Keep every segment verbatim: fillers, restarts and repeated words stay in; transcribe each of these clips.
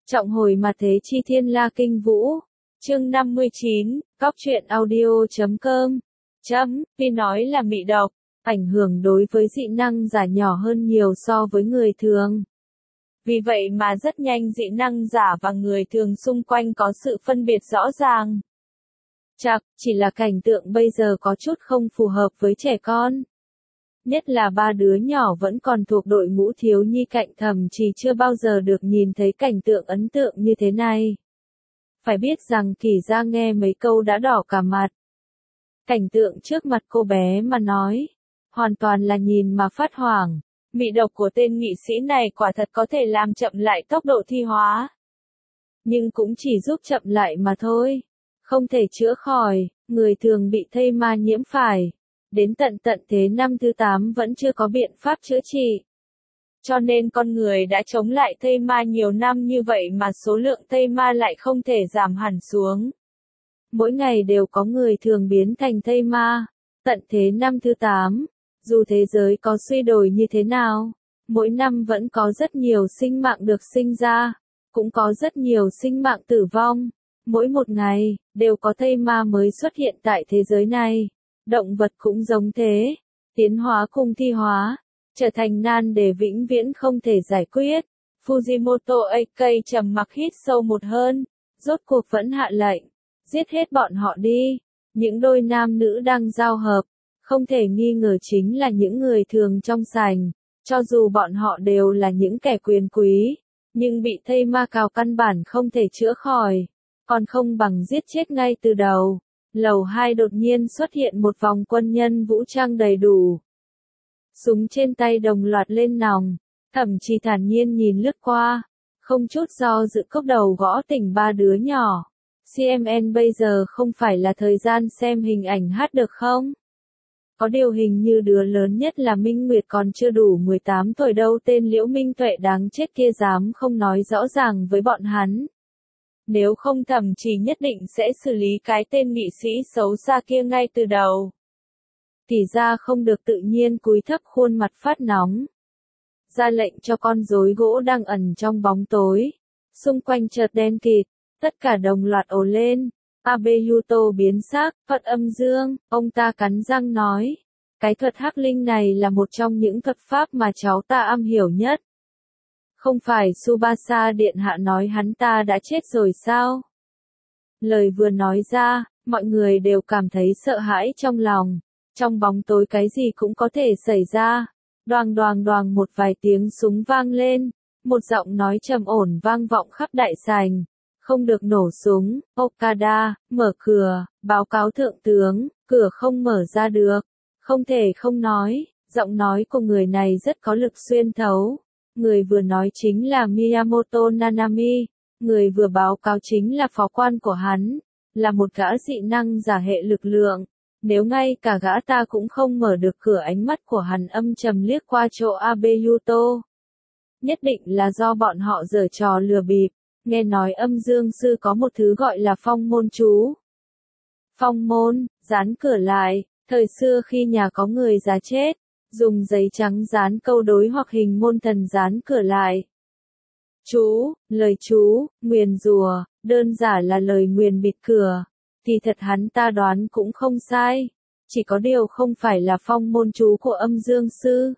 Trọng hồi mà thế chi thiên la kinh vũ. Chương năm mươi chín, cóc truyện audio chấm com. Chấm, vì nói là mị độc, ảnh hưởng đối với dị năng giả nhỏ hơn nhiều so với người thường. Vì vậy mà rất nhanh dị năng giả và người thường xung quanh có sự phân biệt rõ ràng. Chắc, chỉ là cảnh tượng bây giờ có chút không phù hợp với trẻ con. Nhất là ba đứa nhỏ vẫn còn thuộc đội ngũ thiếu nhi cạnh Thẩm Trì chưa bao giờ được nhìn thấy cảnh tượng ấn tượng như thế này. Phải biết rằng Kỳ Gia nghe mấy câu đã đỏ cả mặt. Cảnh tượng trước mặt cô bé mà nói, hoàn toàn là nhìn mà phát hoảng. Mị độc của tên nghị sĩ này quả thật có thể làm chậm lại tốc độ thi hóa. Nhưng cũng chỉ giúp chậm lại mà thôi. Không thể chữa khỏi, người thường bị thây ma nhiễm phải. Đến tận tận thế năm thứ tám vẫn chưa có biện pháp chữa trị. Cho nên con người đã chống lại thây ma nhiều năm như vậy mà số lượng thây ma lại không thể giảm hẳn xuống. Mỗi ngày đều có người thường biến thành thây ma. Tận thế năm thứ tám, dù thế giới có suy đổi như thế nào, mỗi năm vẫn có rất nhiều sinh mạng được sinh ra, cũng có rất nhiều sinh mạng tử vong. Mỗi một ngày, đều có thây ma mới xuất hiện tại thế giới này. Động vật cũng giống thế, tiến hóa cùng thi hóa, trở thành nan đề vĩnh viễn không thể giải quyết. Fujimoto a ca trầm mặc hít sâu một hơn, rốt cuộc vẫn hạ lệnh, giết hết bọn họ đi. Những đôi nam nữ đang giao hợp, không thể nghi ngờ chính là những người thường trong sảnh, cho dù bọn họ đều là những kẻ quyền quý, nhưng bị thây ma cào căn bản không thể chữa khỏi, còn không bằng giết chết ngay từ đầu. Lầu hai đột nhiên xuất hiện một vòng quân nhân vũ trang đầy đủ. Súng trên tay đồng loạt lên nòng, Thẩm Trì thản nhiên nhìn lướt qua, không chút do dự cốc đầu gõ tỉnh ba đứa nhỏ. xê em en bây giờ không phải là thời gian xem hình ảnh hát được không? Có điều hình như đứa lớn nhất là Minh Nguyệt còn chưa đủ mười tám tuổi đâu, tên Liễu Minh Tuệ đáng chết kia dám không nói rõ ràng với bọn hắn. Nếu không Thẩm Trì nhất định sẽ xử lý cái tên nghị sĩ xấu xa kia ngay từ đầu. Thì ra không được tự nhiên cúi thấp khuôn mặt phát nóng. Ra lệnh cho con rối gỗ đang ẩn trong bóng tối. Xung quanh chợt đen kịt, tất cả đồng loạt ồ lên. Abeyuto biến sắc, Phật âm dương, ông ta cắn răng nói. Cái thuật hắc linh này là một trong những thuật pháp mà cháu ta am hiểu nhất. Không phải Tsubasa điện hạ nói hắn ta đã chết rồi sao? Lời vừa nói ra, mọi người đều cảm thấy sợ hãi trong lòng. Trong bóng tối cái gì cũng có thể xảy ra. Đoàng đoàng đoàng một vài tiếng súng vang lên. Một giọng nói trầm ổn vang vọng khắp đại sảnh. Không được nổ súng, Okada, mở cửa, báo cáo thượng tướng, cửa không mở ra được. Không thể không nói, giọng nói của người này rất có lực xuyên thấu. Người vừa nói chính là Miyamoto Nanami, người vừa báo cáo chính là phó quan của hắn, là một gã dị năng giả hệ lực lượng. Nếu ngay cả gã ta cũng không mở được cửa, ánh mắt của hắn âm trầm liếc qua chỗ Abeyuto. Nhất định là do bọn họ giở trò lừa bịp, nghe nói âm dương sư có một thứ gọi là phong môn chú. Phong môn, dán cửa lại, thời xưa khi nhà có người già chết, dùng giấy trắng dán câu đối hoặc hình môn thần dán cửa lại. Chú, lời chú, nguyền rủa, đơn giản là lời nguyền bịt cửa, thì thật hắn ta đoán cũng không sai, chỉ có điều không phải là phong môn chú của âm dương sư,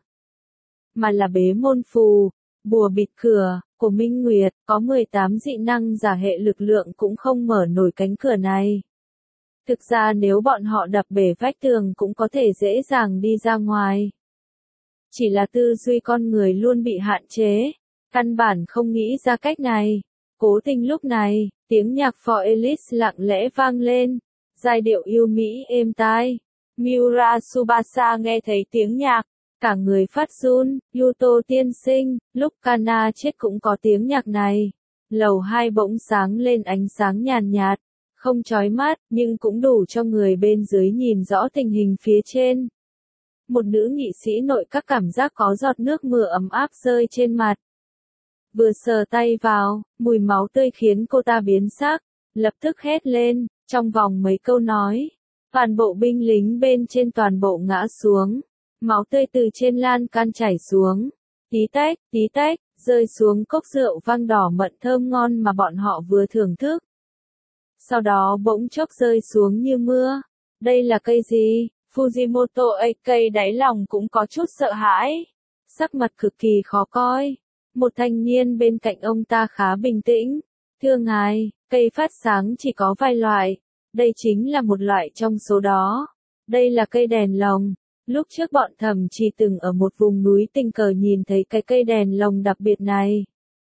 mà là bế môn phù, bùa bịt cửa, của Minh Nguyệt, có mười tám dị năng giả hệ lực lượng cũng không mở nổi cánh cửa này. Thực ra nếu bọn họ đập bể vách tường cũng có thể dễ dàng đi ra ngoài. Chỉ là tư duy con người luôn bị hạn chế, căn bản không nghĩ ra cách này. Cố tình lúc này, tiếng nhạc For Alice lặng lẽ vang lên, giai điệu yêu mỹ êm tai. Miura Tsubasa nghe thấy tiếng nhạc, cả người phát run. Yuto tiên sinh, lúc Kana chết cũng có tiếng nhạc này. Lầu hai bỗng sáng lên ánh sáng nhàn nhạt, không chói mắt, nhưng cũng đủ cho người bên dưới nhìn rõ tình hình phía trên. Một nữ nghị sĩ nội các cảm giác có giọt nước mưa ấm áp rơi trên mặt. Vừa sờ tay vào, mùi máu tươi khiến cô ta biến sắc, lập tức hét lên, trong vòng mấy câu nói. Toàn bộ binh lính bên trên toàn bộ ngã xuống, máu tươi từ trên lan can chảy xuống. Tí tách, tí tách, rơi xuống cốc rượu vang đỏ mận thơm ngon mà bọn họ vừa thưởng thức. Sau đó bỗng chốc rơi xuống như mưa. Đây là cây gì? Fujimoto a ca đáy lòng cũng có chút sợ hãi. Sắc mặt cực kỳ khó coi. Một thanh niên bên cạnh ông ta khá bình tĩnh. Thưa ngài, cây phát sáng chỉ có vài loại. Đây chính là một loại trong số đó. Đây là cây đèn lồng. Lúc trước bọn Thẩm Trì từng ở một vùng núi tình cờ nhìn thấy cái cây đèn lồng đặc biệt này.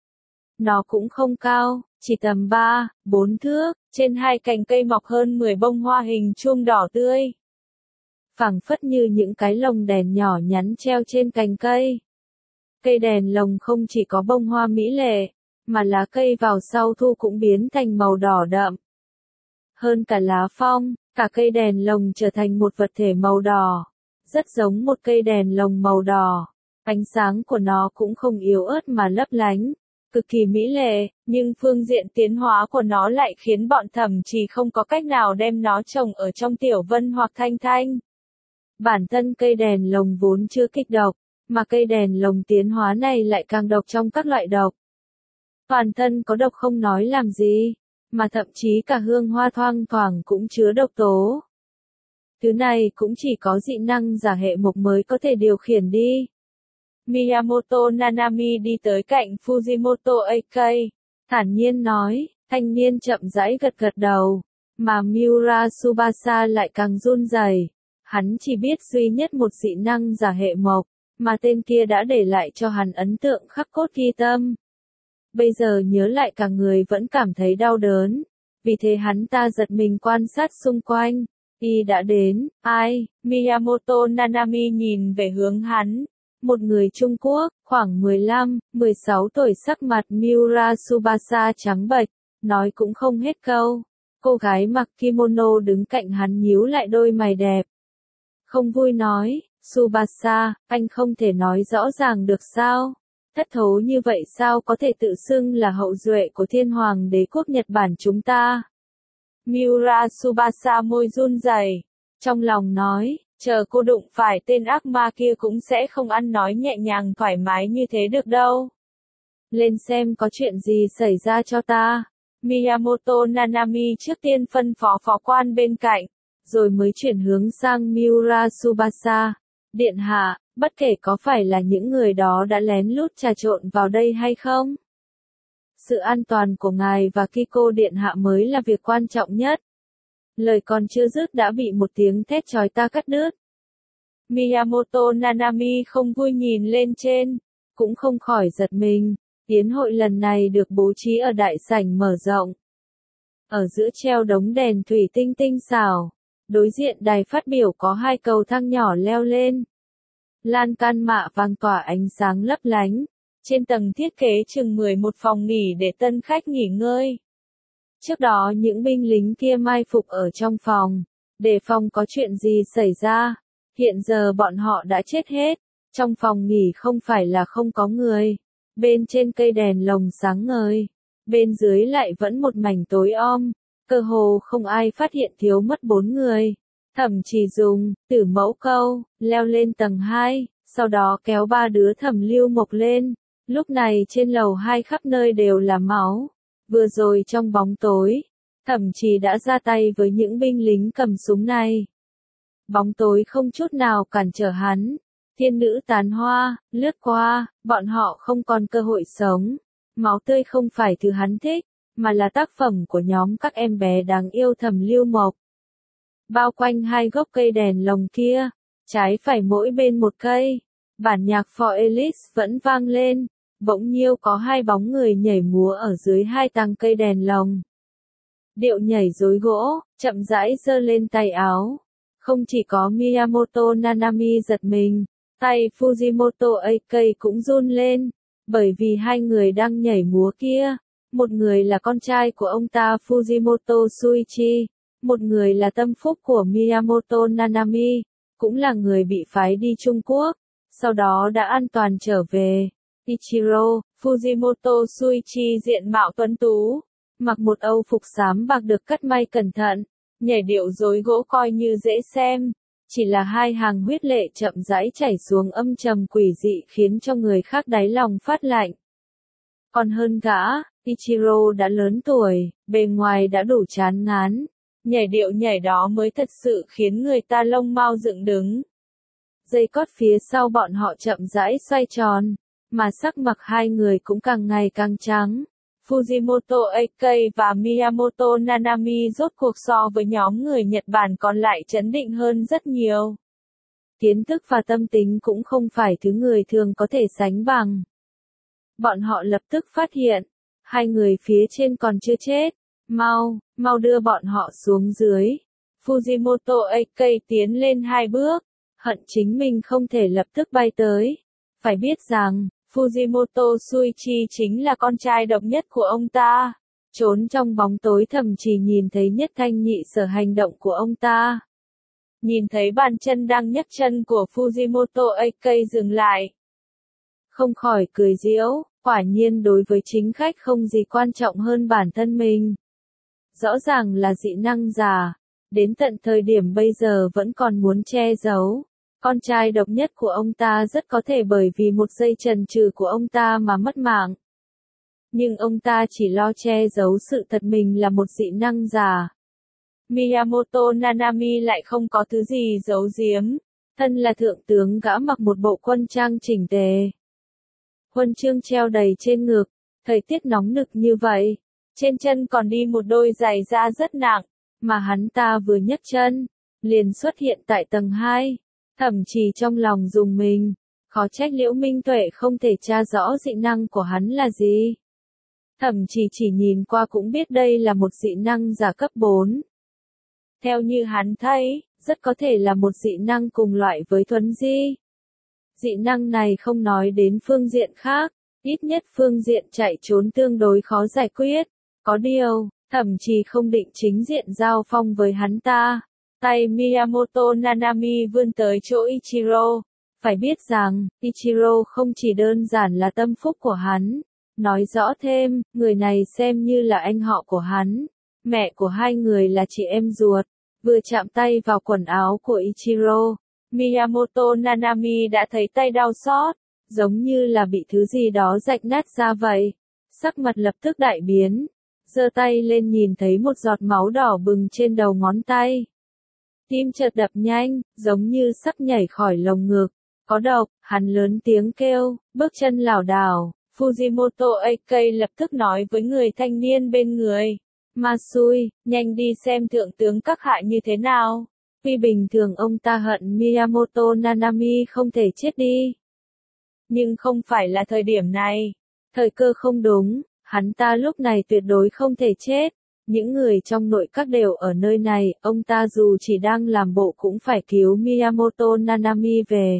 Nó cũng không cao, chỉ tầm ba, bốn thước, trên hai cành cây mọc hơn mười bông hoa hình chuông đỏ tươi. Phảng phất như những cái lồng đèn nhỏ nhắn treo trên cành cây. Cây đèn lồng không chỉ có bông hoa mỹ lệ, mà lá cây vào sau thu cũng biến thành màu đỏ đậm. Hơn cả lá phong, cả cây đèn lồng trở thành một vật thể màu đỏ. Rất giống một cây đèn lồng màu đỏ. Ánh sáng của nó cũng không yếu ớt mà lấp lánh. Cực kỳ mỹ lệ, nhưng phương diện tiến hóa của nó lại khiến bọn Thẩm Trì không có cách nào đem nó trồng ở trong Tiểu Vân hoặc Thanh Thanh. Bản thân cây đèn lồng vốn chưa kịch độc, mà cây đèn lồng tiến hóa này lại càng độc trong các loại độc. Toàn thân có độc không nói làm gì, mà thậm chí cả hương hoa thoang thoảng cũng chứa độc tố. Thứ này cũng chỉ có dị năng giả hệ mộc mới có thể điều khiển đi. Miyamoto Nanami đi tới cạnh Fujimoto a ca, thản nhiên nói, thanh niên chậm rãi gật gật đầu, mà Miura Tsubasa lại càng run rẩy. Hắn chỉ biết duy nhất một dị năng giả hệ mộc, mà tên kia đã để lại cho hắn ấn tượng khắc cốt ghi tâm. Bây giờ nhớ lại cả người vẫn cảm thấy đau đớn, vì thế hắn ta giật mình quan sát xung quanh. Y đã đến, ai? Miyamoto Nanami nhìn về hướng hắn. Một người Trung Quốc, khoảng mười lăm, mười sáu tuổi, sắc mặt Miura Tsubasa trắng bệch, nói cũng không hết câu. Cô gái mặc kimono đứng cạnh hắn nhíu lại đôi mày đẹp. Không vui nói, Tsubasa, anh không thể nói rõ ràng được sao? Thất thố như vậy sao có thể tự xưng là hậu duệ của thiên hoàng đế quốc Nhật Bản chúng ta? Miura Tsubasa môi run rẩy, trong lòng nói, chờ cô đụng phải tên ác ma kia cũng sẽ không ăn nói nhẹ nhàng thoải mái như thế được đâu. Lên xem có chuyện gì xảy ra cho ta. Miyamoto Nanami trước tiên phân phó phó quan bên cạnh, rồi mới chuyển hướng sang Miura Tsubasa. Điện hạ, bất kể có phải là những người đó đã lén lút trà trộn vào đây hay không, sự an toàn của ngài và Kiko điện hạ mới là việc quan trọng nhất. Lời còn chưa dứt đã bị một tiếng thét chói tai cắt đứt. Miyamoto Nanami không vui nhìn lên trên, cũng không khỏi giật mình. Yến hội lần này được bố trí ở đại sảnh mở rộng. Ở giữa treo đống đèn thủy tinh tinh xảo. Đối diện đài phát biểu có hai cầu thang nhỏ leo lên. Lan can mạ vàng tỏa ánh sáng lấp lánh. Trên tầng thiết kế chừng mười một phòng nghỉ để tân khách nghỉ ngơi. Trước đó những binh lính kia mai phục ở trong phòng, đề phòng có chuyện gì xảy ra. Hiện giờ bọn họ đã chết hết. Trong phòng nghỉ không phải là không có người. Bên trên cây đèn lồng sáng ngời. Bên dưới lại vẫn một mảnh tối om. Cơ hồ không ai phát hiện thiếu mất bốn người. Thẩm Trì dùng Tử Mẫu Câu leo lên tầng hai, sau đó kéo ba đứa Thẩm Lưu Mộc lên. Lúc này trên lầu hai khắp nơi đều là máu. Vừa rồi trong bóng tối, Thẩm Trì đã ra tay với những binh lính cầm súng này. Bóng tối không chút nào cản trở hắn. Thiên nữ tán hoa, lướt qua, bọn họ không còn cơ hội sống. Máu tươi không phải thứ hắn thích, mà là tác phẩm của nhóm các em bé đáng yêu Thẩm Lưu Mộc. Bao quanh hai gốc cây đèn lồng kia, trái phải mỗi bên một cây, bản nhạc For Alice vẫn vang lên, bỗng nhiêu có hai bóng người nhảy múa ở dưới hai tàng cây đèn lồng. Điệu nhảy rối gỗ, chậm rãi giơ lên tay áo. Không chỉ có Miyamoto Nanami giật mình, tay Fujimoto a ca cũng run lên, bởi vì hai người đang nhảy múa kia, một người là con trai của ông ta Fujimoto Shuichi, một người là tâm phúc của Miyamoto Nanami, cũng là người bị phái đi Trung Quốc, sau đó đã an toàn trở về. Ichiro, Fujimoto Shuichi diện mạo tuấn tú, mặc một âu phục xám bạc được cắt may cẩn thận, nhảy điệu rối gỗ coi như dễ xem, chỉ là hai hàng huyết lệ chậm rãi chảy xuống âm trầm quỷ dị khiến cho người khác đáy lòng phát lạnh. Còn hơn gã, Ichiro đã lớn tuổi, bề ngoài đã đủ chán ngán. Nhảy điệu nhảy đó mới thật sự khiến người ta lông mao dựng đứng. Dây cót phía sau bọn họ chậm rãi xoay tròn, mà sắc mặt hai người cũng càng ngày càng trắng. Fujimoto Akei và Miyamoto Nanami rốt cuộc so với nhóm người Nhật Bản còn lại chấn định hơn rất nhiều. Kiến thức và tâm tính cũng không phải thứ người thường có thể sánh bằng. Bọn họ lập tức phát hiện, hai người phía trên còn chưa chết. Mau, mau đưa bọn họ xuống dưới. Fujimoto Akei tiến lên hai bước, hận chính mình không thể lập tức bay tới. Phải biết rằng, Fujimoto Shuichi chính là con trai độc nhất của ông ta. Trốn trong bóng tối thậm chí nhìn thấy nhất thanh nhị sở hành động của ông ta. Nhìn thấy bàn chân đang nhấc chân của Fujimoto Akei dừng lại. Không khỏi cười giễu, quả nhiên đối với chính khách không gì quan trọng hơn bản thân mình. Rõ ràng là dị năng giả, đến tận thời điểm bây giờ vẫn còn muốn che giấu. Con trai độc nhất của ông ta rất có thể bởi vì một giây chần chừ của ông ta mà mất mạng. Nhưng ông ta chỉ lo che giấu sự thật mình là một dị năng giả. Miyamoto Nanami lại không có thứ gì giấu giếm. Thân là thượng tướng gã mặc một bộ quân trang chỉnh tề. Huân chương treo đầy trên ngực, thời tiết nóng nực như vậy. Trên chân còn đi một đôi giày da rất nặng, mà hắn ta vừa nhấc chân, liền xuất hiện tại tầng hai. Thậm chí trong lòng dùng mình, khó trách Liễu Minh Tuệ không thể tra rõ dị năng của hắn là gì. Thậm chí chỉ nhìn qua cũng biết đây là một dị năng giả cấp bốn. Theo như hắn thấy, rất có thể là một dị năng cùng loại với thuấn di. Dị năng này không nói đến phương diện khác, ít nhất phương diện chạy trốn tương đối khó giải quyết. Có điều, thậm chí không định chính diện giao phong với hắn ta. Tay Miyamoto Nanami vươn tới chỗ Ichiro. Phải biết rằng, Ichiro không chỉ đơn giản là tâm phúc của hắn. Nói rõ thêm, người này xem như là anh họ của hắn. Mẹ của hai người là chị em ruột. Vừa chạm tay vào quần áo của Ichiro, Miyamoto Nanami đã thấy tay đau xót, giống như là bị thứ gì đó rạch nát ra vậy. Sắc mặt lập tức đại biến. Giơ tay lên nhìn thấy một giọt máu đỏ bừng trên đầu ngón tay. Tim chợt đập nhanh, giống như sắp nhảy khỏi lồng ngực. Có độc, hắn lớn tiếng kêu, bước chân lảo đảo. Fujimoto Akei lập tức nói với người thanh niên bên người. Masui, nhanh đi xem thượng tướng các hạ như thế nào. Tuy bình thường ông ta hận Miyamoto Nanami không thể chết đi. Nhưng không phải là thời điểm này. Thời cơ không đúng, hắn ta lúc này tuyệt đối không thể chết. Những người trong nội các đều ở nơi này, ông ta dù chỉ đang làm bộ cũng phải cứu Miyamoto Nanami về.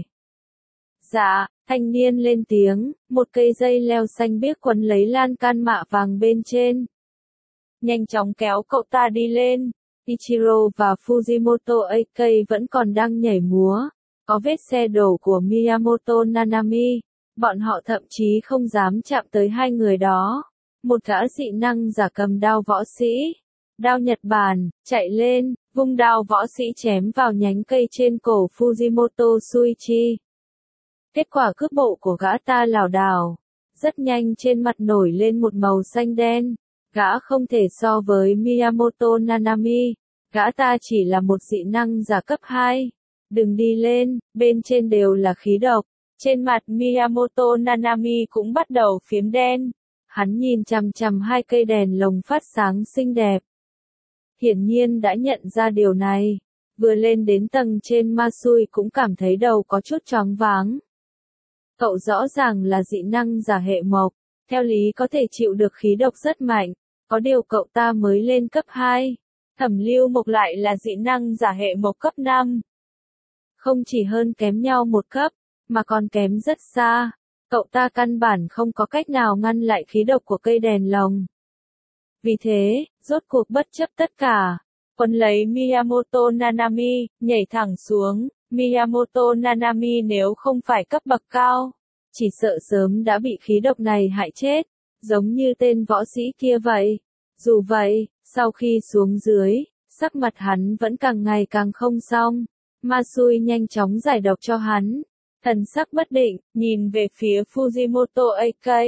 Dạ, thanh niên lên tiếng, một cây dây leo xanh biếc quấn lấy lan can mạ vàng bên trên. Nhanh chóng kéo cậu ta đi lên. Ichiro và Fujimoto Akei vẫn còn đang nhảy múa. Có vết xe đổ của Miyamoto Nanami. Bọn họ thậm chí không dám chạm tới hai người đó. Một gã dị năng giả cầm đao võ sĩ. Đao Nhật Bản, chạy lên, vung đao võ sĩ chém vào nhánh cây trên cổ Fujimoto Shuichi. Kết quả cước bộ của gã ta lảo đảo. Rất nhanh trên mặt nổi lên một màu xanh đen. Gã không thể so với Miyamoto Nanami. Gã ta chỉ là một dị năng giả cấp hai. Đừng đi lên, bên trên đều là khí độc. Trên mặt Miyamoto Nanami cũng bắt đầu phiếm đen. Hắn nhìn chằm chằm hai cây đèn lồng phát sáng xinh đẹp. Hiển nhiên đã nhận ra điều này. Vừa lên đến tầng trên Masui cũng cảm thấy đầu có chút choáng váng. Cậu rõ ràng là dị năng giả hệ mộc. Theo lý có thể chịu được khí độc rất mạnh. Có điều cậu ta mới lên cấp hai. Thẩm Lưu Mộc lại là dị năng giả hệ mộc cấp năm. Không chỉ hơn kém nhau một cấp, mà còn kém rất xa. Cậu ta căn bản không có cách nào ngăn lại khí độc của cây đèn lồng. Vì thế, rốt cuộc bất chấp tất cả, quấn lấy Miyamoto Nanami, nhảy thẳng xuống. Miyamoto Nanami nếu không phải cấp bậc cao, chỉ sợ sớm đã bị khí độc này hại chết, giống như tên võ sĩ kia vậy. Dù vậy, sau khi xuống dưới, sắc mặt hắn vẫn càng ngày càng không xong. Masui nhanh chóng giải độc cho hắn. Thần sắc bất định, nhìn về phía Fujimoto Akei.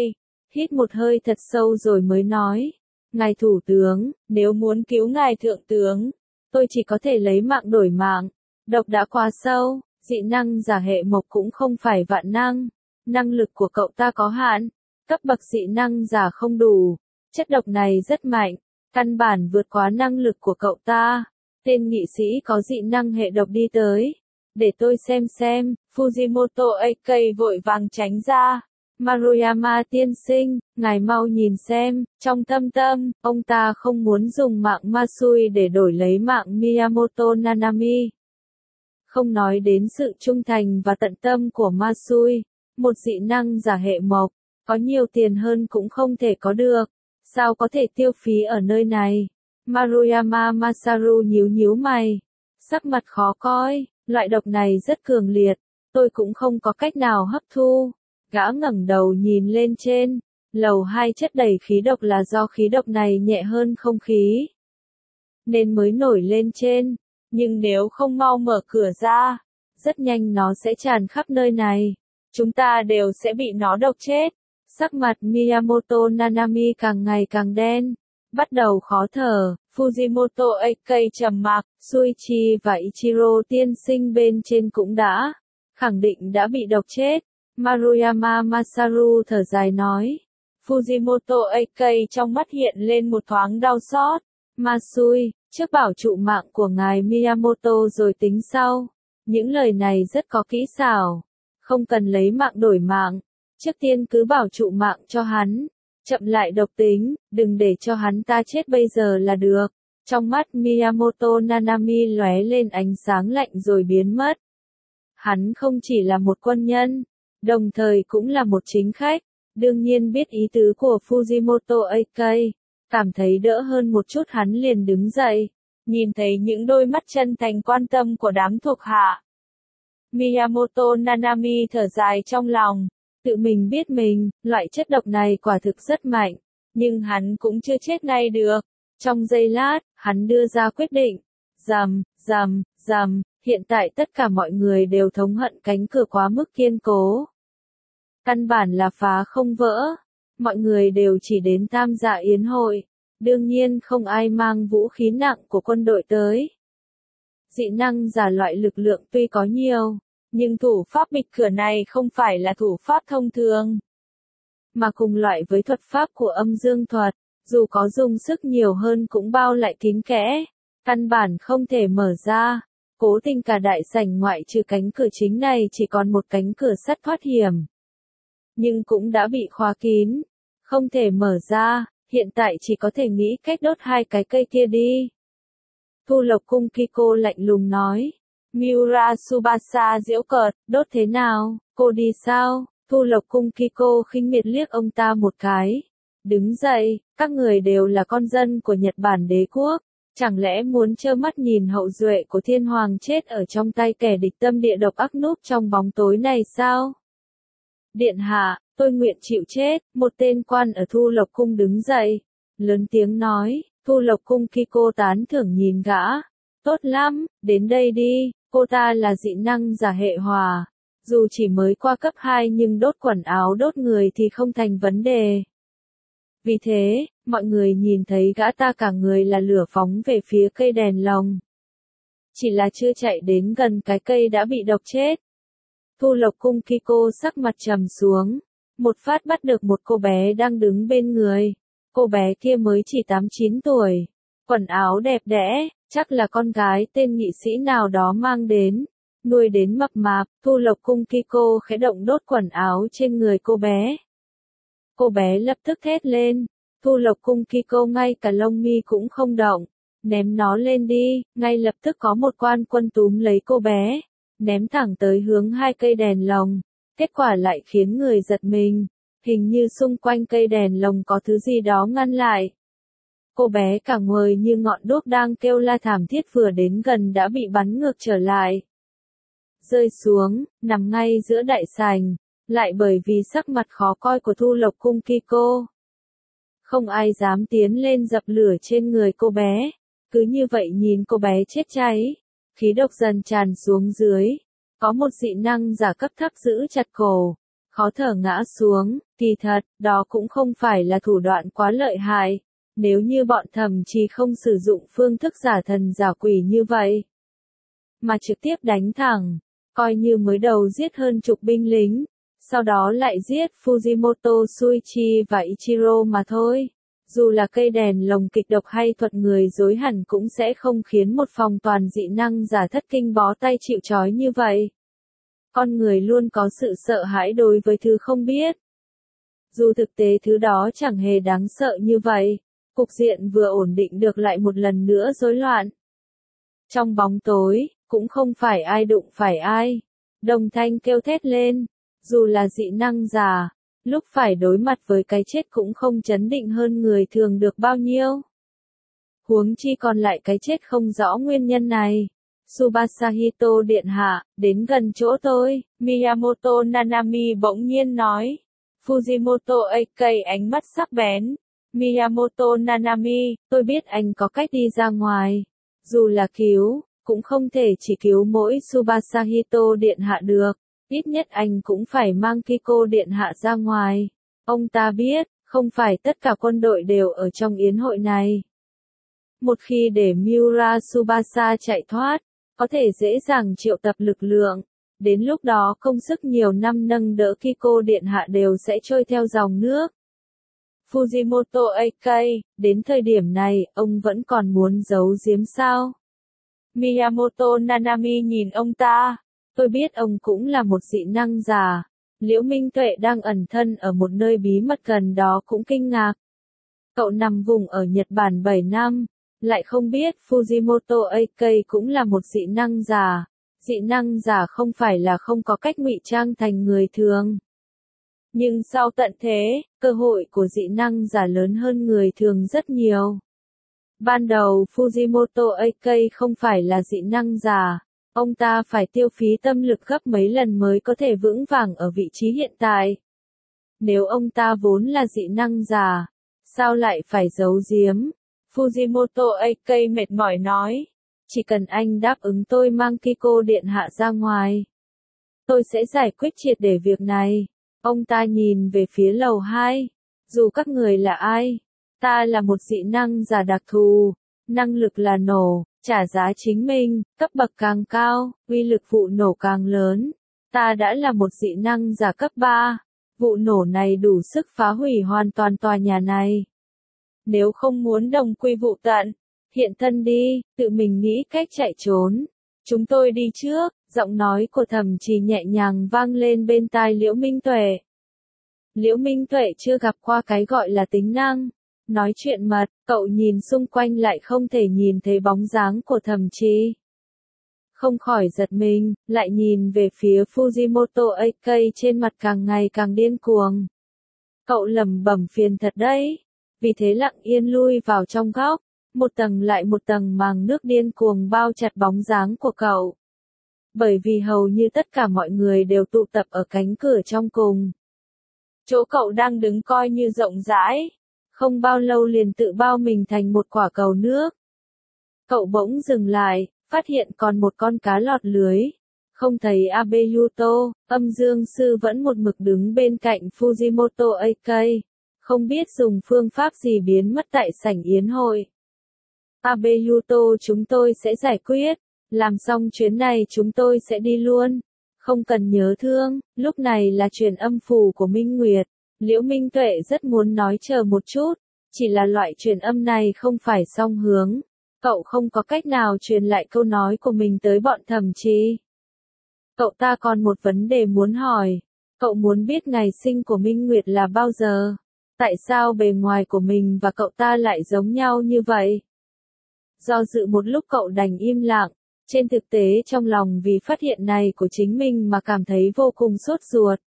hít một hơi thật sâu rồi mới nói. Ngài thủ tướng, nếu muốn cứu ngài thượng tướng, tôi chỉ có thể lấy mạng đổi mạng. Độc đã quá sâu, dị năng giả hệ mộc cũng không phải vạn năng. Năng lực của cậu ta có hạn, cấp bậc dị năng giả không đủ. Chất độc này rất mạnh, căn bản vượt quá năng lực của cậu ta. Tên nghị sĩ có dị năng hệ độc đi tới. Để tôi xem xem, Fujimoto a ca vội vàng tránh ra. Maruyama tiên sinh, ngài mau nhìn xem, trong thâm tâm, ông ta không muốn dùng mạng Masui để đổi lấy mạng Miyamoto Nanami. Không nói đến sự trung thành và tận tâm của Masui, một dị năng giả hệ mộc, có nhiều tiền hơn cũng không thể có được, sao có thể tiêu phí ở nơi này. Maruyama Masaru nhíu nhíu mày, sắc mặt khó coi, loại độc này rất cường liệt, tôi cũng không có cách nào hấp thu. Gã ngẩng đầu nhìn lên trên, lầu hai chất đầy khí độc là do khí độc này nhẹ hơn không khí, nên mới nổi lên trên, nhưng nếu không mau mở cửa ra, rất nhanh nó sẽ tràn khắp nơi này, chúng ta đều sẽ bị nó độc chết. Sắc mặt Miyamoto Nanami càng ngày càng đen, bắt đầu khó thở. Fujimoto a ca trầm mặc, Suichi và Ichiro tiên sinh bên trên cũng đã khẳng định đã bị độc chết. Maruyama Masaru thở dài nói. Fujimoto a ca trong mắt hiện lên một thoáng đau xót. Masui, trước bảo trụ mạng của ngài Miyamoto rồi tính sau. Những lời này rất có kỹ xảo. Không cần lấy mạng đổi mạng. Trước tiên cứ bảo trụ mạng cho hắn. Chậm lại độc tính, đừng để cho hắn ta chết bây giờ là được. Trong mắt Miyamoto Nanami lóe lên ánh sáng lạnh rồi biến mất. Hắn không chỉ là một quân nhân, đồng thời cũng là một chính khách, đương nhiên biết ý tứ của Fujimoto a ca, cảm thấy đỡ hơn một chút hắn liền đứng dậy, nhìn thấy những đôi mắt chân thành quan tâm của đám thuộc hạ. Miyamoto Nanami thở dài trong lòng, tự mình biết mình, loại chất độc này quả thực rất mạnh, nhưng hắn cũng chưa chết ngay được. Trong giây lát, hắn đưa ra quyết định, rầm, rầm, rầm, hiện tại tất cả mọi người đều thống hận cánh cửa quá mức kiên cố. Căn bản là phá không vỡ, mọi người đều chỉ đến tham gia yến hội, đương nhiên không ai mang vũ khí nặng của quân đội tới. Dị năng giả loại lực lượng tuy có nhiều, nhưng thủ pháp bịt cửa này không phải là thủ pháp thông thường, mà cùng loại với thuật pháp của âm dương thuật, dù có dùng sức nhiều hơn cũng bao lại kín kẽ, căn bản không thể mở ra. Cố tình cả đại sảnh ngoại trừ cánh cửa chính này chỉ còn một cánh cửa sắt thoát hiểm, nhưng cũng đã bị khóa kín, không thể mở ra, hiện tại chỉ có thể nghĩ cách đốt hai cái cây kia đi. Thu Lộc Cung Kiko lạnh lùng nói. Miura Tsubasa giễu cợt, đốt thế nào, cô đi sao? Thu Lộc Cung Kiko khinh miệt liếc ông ta một cái. Đứng dậy, các người đều là con dân của Nhật Bản đế quốc, chẳng lẽ muốn trơ mắt nhìn hậu duệ của thiên hoàng chết ở trong tay kẻ địch tâm địa độc ác núp trong bóng tối này sao? Điện hạ, tôi nguyện chịu chết, một tên quan ở Thu Lộc Cung đứng dậy, lớn tiếng nói. Thu Lộc Cung Kiko tán thưởng nhìn gã. Tốt lắm, đến đây đi, cô ta là dị năng giả hệ hòa. Dù chỉ mới qua cấp hai nhưng đốt quần áo đốt người thì không thành vấn đề. Vì thế, mọi người nhìn thấy gã ta cả người là lửa phóng về phía cây đèn lồng. Chỉ là chưa chạy đến gần cái cây đã bị độc chết. Thu Lộc Cung Kiko sắc mặt trầm xuống. Một phát bắt được một cô bé đang đứng bên người. Cô bé kia mới chỉ tám chín tuổi. Quần áo đẹp đẽ, chắc là con gái tên nghị sĩ nào đó mang đến. Nuôi đến mập mạp, Thu Lộc Cung Kiko khẽ động đốt quần áo trên người cô bé. Cô bé lập tức thét lên. Thu Lộc Cung Kiko ngay cả lông mi cũng không động. Ném nó lên đi, ngay lập tức có một quan quân túm lấy cô bé. Ném thẳng tới hướng hai cây đèn lồng. Kết quả lại khiến người giật mình. Hình như xung quanh cây đèn lồng có thứ gì đó ngăn lại. Cô bé cả người như ngọn đuốc đang kêu la thảm thiết vừa đến gần đã bị bắn ngược trở lại. Rơi xuống, nằm ngay giữa đại sảnh, lại bởi vì sắc mặt khó coi của Thu Lộc Cung Kiko. Không ai dám tiến lên dập lửa trên người cô bé, cứ như vậy nhìn cô bé chết cháy, khí độc dần tràn xuống dưới. Có một dị năng giả cấp thấp giữ chặt cổ, khó thở ngã xuống, kỳ thật, đó cũng không phải là thủ đoạn quá lợi hại. Nếu như bọn Thẩm Trì không sử dụng phương thức giả thần giả quỷ như vậy, mà trực tiếp đánh thẳng, coi như mới đầu giết hơn chục binh lính, sau đó lại giết Fujimoto Shuichi và Ichiro mà thôi. Dù là cây đèn lồng kịch độc hay thuật người dối hẳn cũng sẽ không khiến một phòng toàn dị năng giả thất kinh bó tay chịu trói như vậy. Con người luôn có sự sợ hãi đối với thứ không biết. Dù thực tế thứ đó chẳng hề đáng sợ như vậy, cục diện vừa ổn định được lại một lần nữa rối loạn. Trong bóng tối, cũng không phải ai đụng phải ai. Đồng thanh kêu thét lên, dù là dị năng giả, lúc phải đối mặt với cái chết cũng không chấn định hơn người thường được bao nhiêu. Huống chi còn lại cái chết không rõ nguyên nhân này. Tsubasa Hito điện hạ, đến gần chỗ tôi, Miyamoto Nanami bỗng nhiên nói. Fujimoto a ca ánh mắt sắc bén. Miyamoto Nanami, tôi biết anh có cách đi ra ngoài. Dù là cứu, cũng không thể chỉ cứu mỗi Tsubasa Hito điện hạ được. Ít nhất anh cũng phải mang Kiko điện hạ ra ngoài. Ông ta biết, không phải tất cả quân đội đều ở trong yến hội này. Một khi để Miura Tsubasa chạy thoát, có thể dễ dàng triệu tập lực lượng. Đến lúc đó công sức nhiều năm nâng đỡ Kiko điện hạ đều sẽ trôi theo dòng nước. Fujimoto a ca, đến thời điểm này, ông vẫn còn muốn giấu giếm sao? Miyamoto Nanami nhìn ông ta. Tôi biết ông cũng là một dị năng giả. Liễu Minh Tuệ đang ẩn thân ở một nơi bí mật gần đó cũng kinh ngạc. Cậu nằm vùng ở Nhật Bản bảy năm, lại không biết Fujimoto a ca cũng là một dị năng giả. Dị năng giả không phải là không có cách ngụy trang thành người thường. Nhưng sau tận thế, cơ hội của dị năng giả lớn hơn người thường rất nhiều. Ban đầu Fujimoto a ca không phải là dị năng giả. Ông ta phải tiêu phí tâm lực gấp mấy lần mới có thể vững vàng ở vị trí hiện tại. Nếu ông ta vốn là dị năng giả, sao lại phải giấu giếm? Fujimoto a ca mệt mỏi nói. Chỉ cần anh đáp ứng tôi mang Kiko điện hạ ra ngoài, tôi sẽ giải quyết triệt để việc này. Ông ta nhìn về phía lầu hai. Dù các người là ai, ta là một dị năng giả đặc thù, năng lực là nổ, trả giá chính mình, cấp bậc càng cao, uy lực vụ nổ càng lớn. Ta đã là một dị năng giả cấp ba, vụ nổ này đủ sức phá hủy hoàn toàn tòa nhà này. Nếu không muốn đồng quy vụ tận, hiện thân đi, tự mình nghĩ cách chạy trốn. Chúng tôi đi trước, giọng nói của Thẩm Trì nhẹ nhàng vang lên bên tai Liễu Minh Tuệ. Liễu Minh Tuệ chưa gặp qua cái gọi là tính năng nói chuyện mật, cậu nhìn xung quanh lại không thể nhìn thấy bóng dáng của Thẩm Trì. Không khỏi giật mình, lại nhìn về phía Fujimoto a ca trên mặt càng ngày càng điên cuồng. Cậu lẩm bẩm phiền thật đấy. Vì thế lặng yên lui vào trong góc, một tầng lại một tầng màng nước điên cuồng bao chặt bóng dáng của cậu. Bởi vì hầu như tất cả mọi người đều tụ tập ở cánh cửa trong cùng. Chỗ cậu đang đứng coi như rộng rãi, không bao lâu liền tự bao mình thành một quả cầu nước. Cậu bỗng dừng lại, phát hiện còn một con cá lọt lưới. Không thấy Abeyuto, âm dương sư vẫn một mực đứng bên cạnh Fujimoto a ca, không biết dùng phương pháp gì biến mất tại sảnh yến hội. Abeyuto, chúng tôi sẽ giải quyết, làm xong chuyến này chúng tôi sẽ đi luôn. Không cần nhớ thương, lúc này là truyền âm phù của Minh Nguyệt. Liễu Minh Tuệ rất muốn nói chờ một chút, chỉ là loại truyền âm này không phải song hướng. Cậu không có cách nào truyền lại câu nói của mình tới bọn Thẩm Trì. Cậu ta còn một vấn đề muốn hỏi. Cậu muốn biết ngày sinh của Minh Nguyệt là bao giờ? Tại sao bề ngoài của mình và cậu ta lại giống nhau như vậy? Do dự một lúc cậu đành im lặng. Trên thực tế trong lòng vì phát hiện này của chính mình mà cảm thấy vô cùng sốt ruột.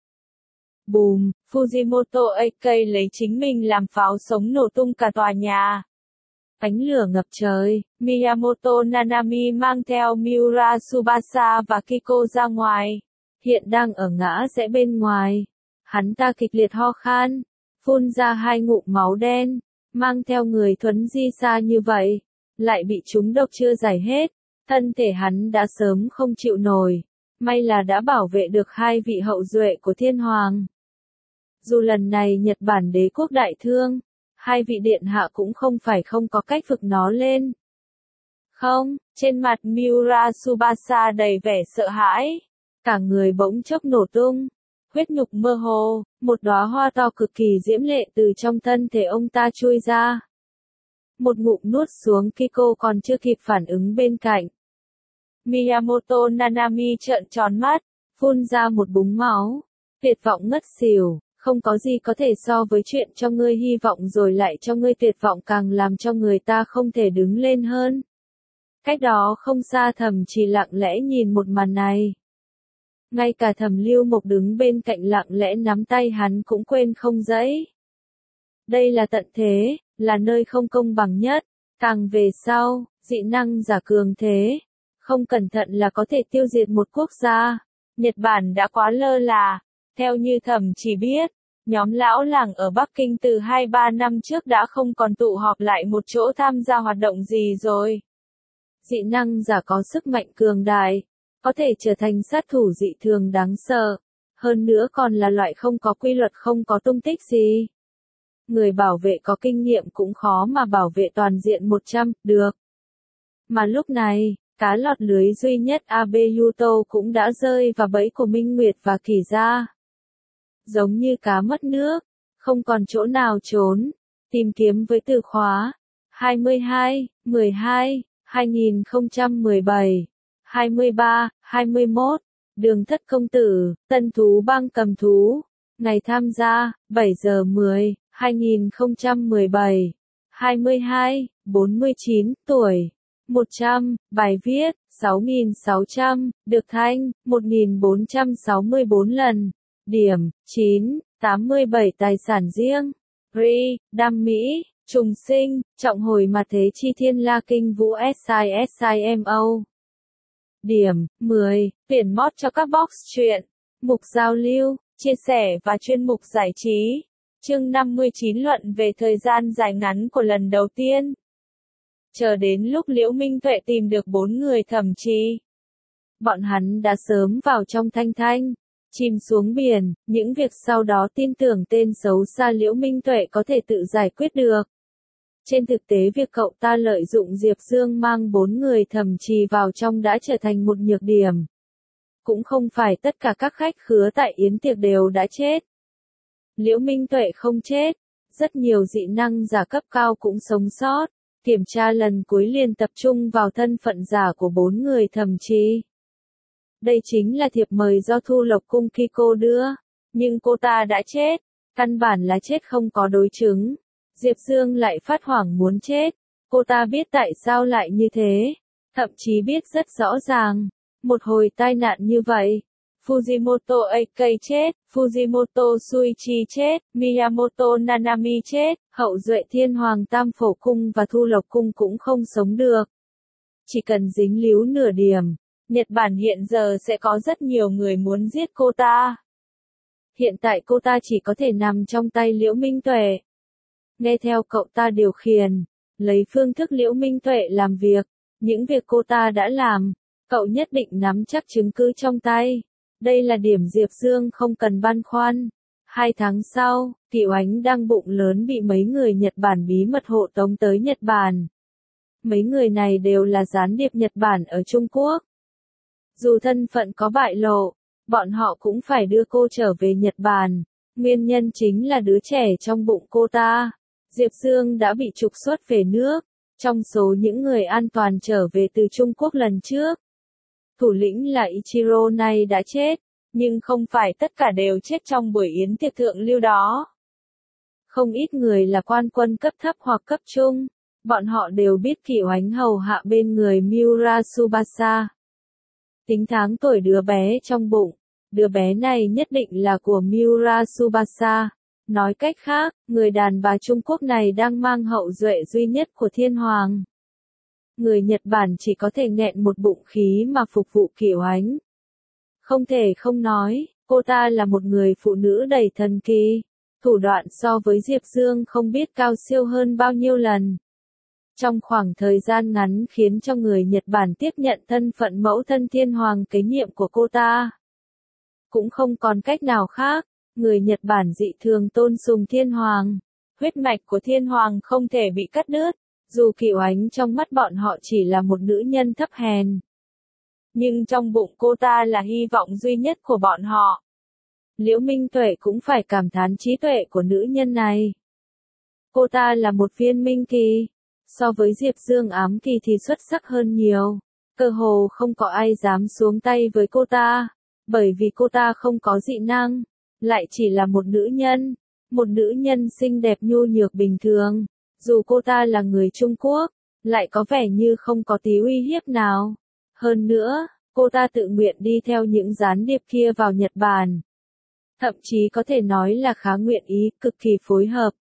Bùm, Fujimoto a ca lấy chính mình làm pháo sống nổ tung cả tòa nhà. Ánh lửa ngập trời, Miyamoto Nanami mang theo Miura Tsubasa và Kiko ra ngoài. Hiện đang ở ngã rẽ bên ngoài. Hắn ta kịch liệt ho khan, phun ra hai ngụm máu đen, mang theo người thuấn di xa như vậy, lại bị trúng độc chưa giải hết. Thân thể hắn đã sớm không chịu nổi, may là đã bảo vệ được hai vị hậu duệ của thiên hoàng. Dù lần này Nhật Bản đế quốc đại thương, hai vị điện hạ cũng không phải không có cách vực nó lên. Không, trên mặt Miura Tsubasa đầy vẻ sợ hãi. Cả người bỗng chốc nổ tung. Huyết nhục mơ hồ, một đóa hoa to cực kỳ diễm lệ từ trong thân thể ông ta chui ra. Một ngụm nuốt xuống Kiko còn chưa kịp phản ứng bên cạnh. Miyamoto Nanami trợn tròn mắt, phun ra một búng máu. Tuyệt vọng ngất xỉu, không có gì có thể so với chuyện cho ngươi hy vọng rồi lại cho ngươi tuyệt vọng càng làm cho người ta không thể đứng lên hơn. Cách đó không xa Thẩm Chỉ lặng lẽ nhìn một màn này. Ngay cả Thẩm Lưu Mộc đứng bên cạnh lặng lẽ nắm tay hắn cũng quên không dãy. Đây là tận thế, là nơi không công bằng nhất, càng về sau, dị năng giả cường thế, không cẩn thận là có thể tiêu diệt một quốc gia. Nhật Bản đã quá lơ là, theo như Thẩm Chỉ biết, nhóm lão làng ở Bắc Kinh từ hai ba năm trước đã không còn tụ họp lại một chỗ tham gia hoạt động gì rồi. Dị năng giả có sức mạnh cường đại, có thể trở thành sát thủ dị thường đáng sợ, hơn nữa còn là loại không có quy luật không có tung tích gì. Người bảo vệ có kinh nghiệm cũng khó mà bảo vệ toàn diện một trăm, được. Mà lúc này, cá lọt lưới duy nhất Abe Yuto cũng đã rơi vào bẫy của Minh Nguyệt và Kỳ Gia. Giống như cá mất nước, không còn chỗ nào trốn, tìm kiếm với từ khóa hai mươi hai, mười hai, hai nghìn không trăm mười bảy, hai mươi ba, hai mươi mốt, Đường Thất Công Tử, Tân Thú Bang Cầm Thú, ngày tham gia, bảy giờ mười, hai nghìn không trăm mười bảy, hai mươi hai, bốn mươi chín tuổi, một trăm, bài viết, sáu nghìn sáu trăm, được thanh, một nghìn bốn trăm sáu mươi tư lần, điểm, chín, tám mươi bảy tài sản riêng, Ri, Đam Mỹ, Trùng Sinh, Trọng Hồi Mà Thế Chi Thiên La Kinh Vũ SISIMO. Điểm, mười, tuyển mod cho các box truyện, mục giao lưu, chia sẻ và chuyên mục giải trí. Chương năm mươi chín luận về thời gian dài ngắn của lần đầu tiên. Chờ đến lúc Liễu Minh Tuệ tìm được bốn người Thẩm Trì. Bọn hắn đã sớm vào trong thanh thanh, chìm xuống biển, những việc sau đó tin tưởng tên xấu xa Liễu Minh Tuệ có thể tự giải quyết được. Trên thực tế việc cậu ta lợi dụng Diệp Dương mang bốn người Thẩm Trì vào trong đã trở thành một nhược điểm. Cũng không phải tất cả các khách khứa tại yến tiệc đều đã chết. Liễu Minh Tuệ không chết, rất nhiều dị năng giả cấp cao cũng sống sót. Kiểm tra lần cuối liền tập trung vào thân phận giả của bốn người Thẩm Trì. Đây chính là thiệp mời do Thu Lộc Cung Kiko đưa, nhưng cô ta đã chết, căn bản là chết không có đối chứng. Diệp Dương lại phát hoảng muốn chết, cô ta biết tại sao lại như thế, thậm chí biết rất rõ ràng, một hồi tai nạn như vậy. Fujimoto Akei chết, Fujimoto Suichi chết, Miyamoto Nanami chết, hậu duệ Thiên Hoàng Tam Phổ Cung và Thu Lộc Cung cũng không sống được. Chỉ cần dính líu nửa điểm, Nhật Bản hiện giờ sẽ có rất nhiều người muốn giết cô ta. Hiện tại cô ta chỉ có thể nằm trong tay Liễu Minh Tuệ. Nghe theo cậu ta điều khiển, lấy phương thức Liễu Minh Tuệ làm việc, những việc cô ta đã làm, cậu nhất định nắm chắc chứng cứ trong tay. Đây là điểm Diệp Dương không cần băn khoăn. Hai tháng sau, Tiểu Ánh đang bụng lớn bị mấy người Nhật Bản bí mật hộ tống tới Nhật Bản. Mấy người này đều là gián điệp Nhật Bản ở Trung Quốc. Dù thân phận có bại lộ, bọn họ cũng phải đưa cô trở về Nhật Bản. Nguyên nhân chính là đứa trẻ trong bụng cô ta. Diệp Dương đã bị trục xuất về nước. Trong số những người an toàn trở về từ Trung Quốc lần trước, thủ lĩnh là Ichiro này đã chết, nhưng không phải tất cả đều chết trong buổi yến tiệc thượng lưu đó. Không ít người là quan quân cấp thấp hoặc cấp trung, bọn họ đều biết Kỷ Oánh hầu hạ bên người Miura Tsubasa. Tính tháng tuổi đứa bé trong bụng, đứa bé này nhất định là của Miura Tsubasa. Nói cách khác, người đàn bà Trung Quốc này đang mang hậu duệ duy nhất của Thiên Hoàng. Người Nhật Bản chỉ có thể nghẹn một bụng khí mà phục vụ Kỷ Oánh. Không thể không nói, cô ta là một người phụ nữ đầy thần kỳ, thủ đoạn so với Diệp Dương không biết cao siêu hơn bao nhiêu lần. Trong khoảng thời gian ngắn khiến cho người Nhật Bản tiếp nhận thân phận mẫu thân Thiên Hoàng kế nhiệm của cô ta. Cũng không còn cách nào khác, Người Nhật Bản dị thường tôn sùng thiên hoàng. Huyết mạch của thiên hoàng không thể bị cắt đứt, dù Kiều Ánh trong mắt bọn họ chỉ là một nữ nhân thấp hèn. Nhưng trong bụng cô ta là hy vọng duy nhất của bọn họ. Liễu Minh Tuệ cũng phải cảm thán trí tuệ của nữ nhân này. Cô ta là một viên minh kỳ, so với Diệp Dương ám kỳ thì xuất sắc hơn nhiều. Cơ hồ không có ai dám xuống tay với cô ta, bởi vì cô ta không có dị năng, lại chỉ là một nữ nhân, một nữ nhân xinh đẹp nhu nhược bình thường. Dù cô ta là người Trung Quốc, lại có vẻ như không có tí uy hiếp nào. Hơn nữa, cô ta tự nguyện đi theo những gián điệp kia vào Nhật Bản. Thậm chí có thể nói là khá nguyện ý, cực kỳ phối hợp.